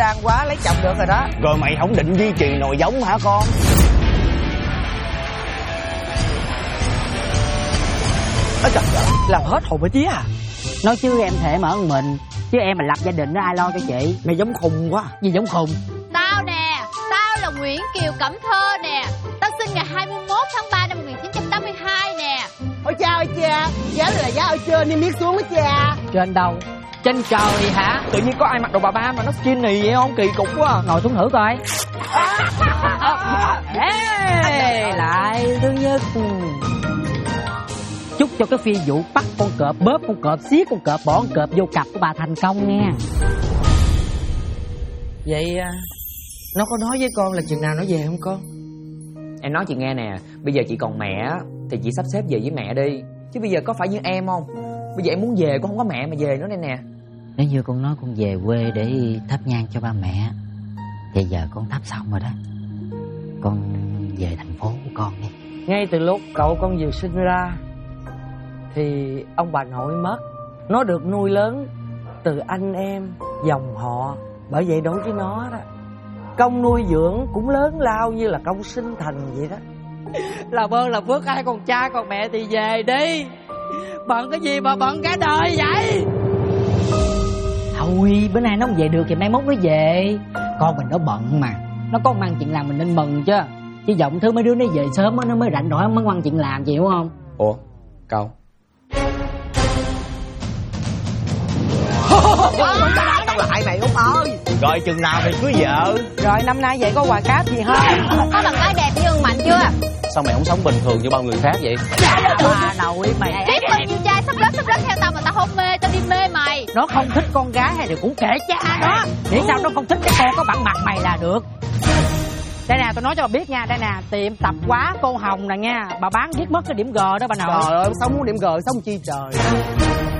đan quá lấy chồng được rồi đó. Rồi mày không định duy trì nồi giống hả con? Trời ơi, làm hết hồn với tía à. Nói chứ em thể mở mình, chứ em mà lập gia đình đó ai lo cho chị. Mày giống khùng quá. Gì giống khùng? Tao nè, tao là Nguyễn Kiều Cẩm Thơ nè. Tao sinh ngày 21 tháng 3 năm 1982 nè. Ôi cha ơi cha, giá này là giá ở trên đi miết xuống đó cha. Trên đâu? Trên trời hả? Tự nhiên có ai mặc đồ bà ba mà nó skinny vậy không? Kỳ cục quá. Ngồi xuống thử coi. Ê, lại thứ nhất. Chúc cho cái phi vụ bắt con cọp, bóp con cọp, xiết con cọp, bỏ con cọp vô cặp của bà thành công nha. Vậy nó có nói với con là chừng nào nó về không con? Em nói chị nghe nè, bây giờ chị còn mẹ thì chị sắp xếp về với mẹ đi. Chứ bây giờ có phải như em không? Bây giờ em muốn về, con không có mẹ mà về nữa đây nè. Nếu như con nói con về quê để thắp nhang cho ba mẹ, thì giờ con thắp xong rồi đó. Con về thành phố của con đi. Ngay từ lúc cậu con vừa sinh ra thì ông bà nội mất. Nó được nuôi lớn từ anh em, dòng họ. Bởi vậy đối với nó đó, công nuôi dưỡng cũng lớn lao như là công sinh thành vậy đó. Làm ơn là phước ai còn cha còn mẹ thì về đi. Bận cái gì mà bận cả đời vậy? Thôi bữa nay nó không về được thì mai mốt nó về. Con mình nó bận mà, nó có mang chuyện làm mình nên mừng chứ. Chứ giọng thứ mấy đứa nó về sớm nó mới rảnh rỗi mới ngoan chuyện làm, chị hiểu không? Ủa, Câu Tao lại mày Út ơi. Rồi chừng nào mày cưới vợ? Rồi năm nay vậy có quà cáp gì không? Có bạn gái đẹp như Hương Mạnh chưa? Sao mày không sống bình thường như bao người khác vậy? Bà nội mày. Biết bao nhiêu trai sắp lớp theo tao mà tao không mê, tao đi mê mày. Nó không thích con gái hay thì cũng kể cha đó. Để sao nó không thích cái con có bản mặt mày là được. Đây nè, tôi nói cho bà biết nha. Đây nè, tiệm tạp hóa cô Hồng nè nha. Bà bán giết mất cái điểm G đó bà nội. Trời ơi, sống muốn điểm G sống chi trời.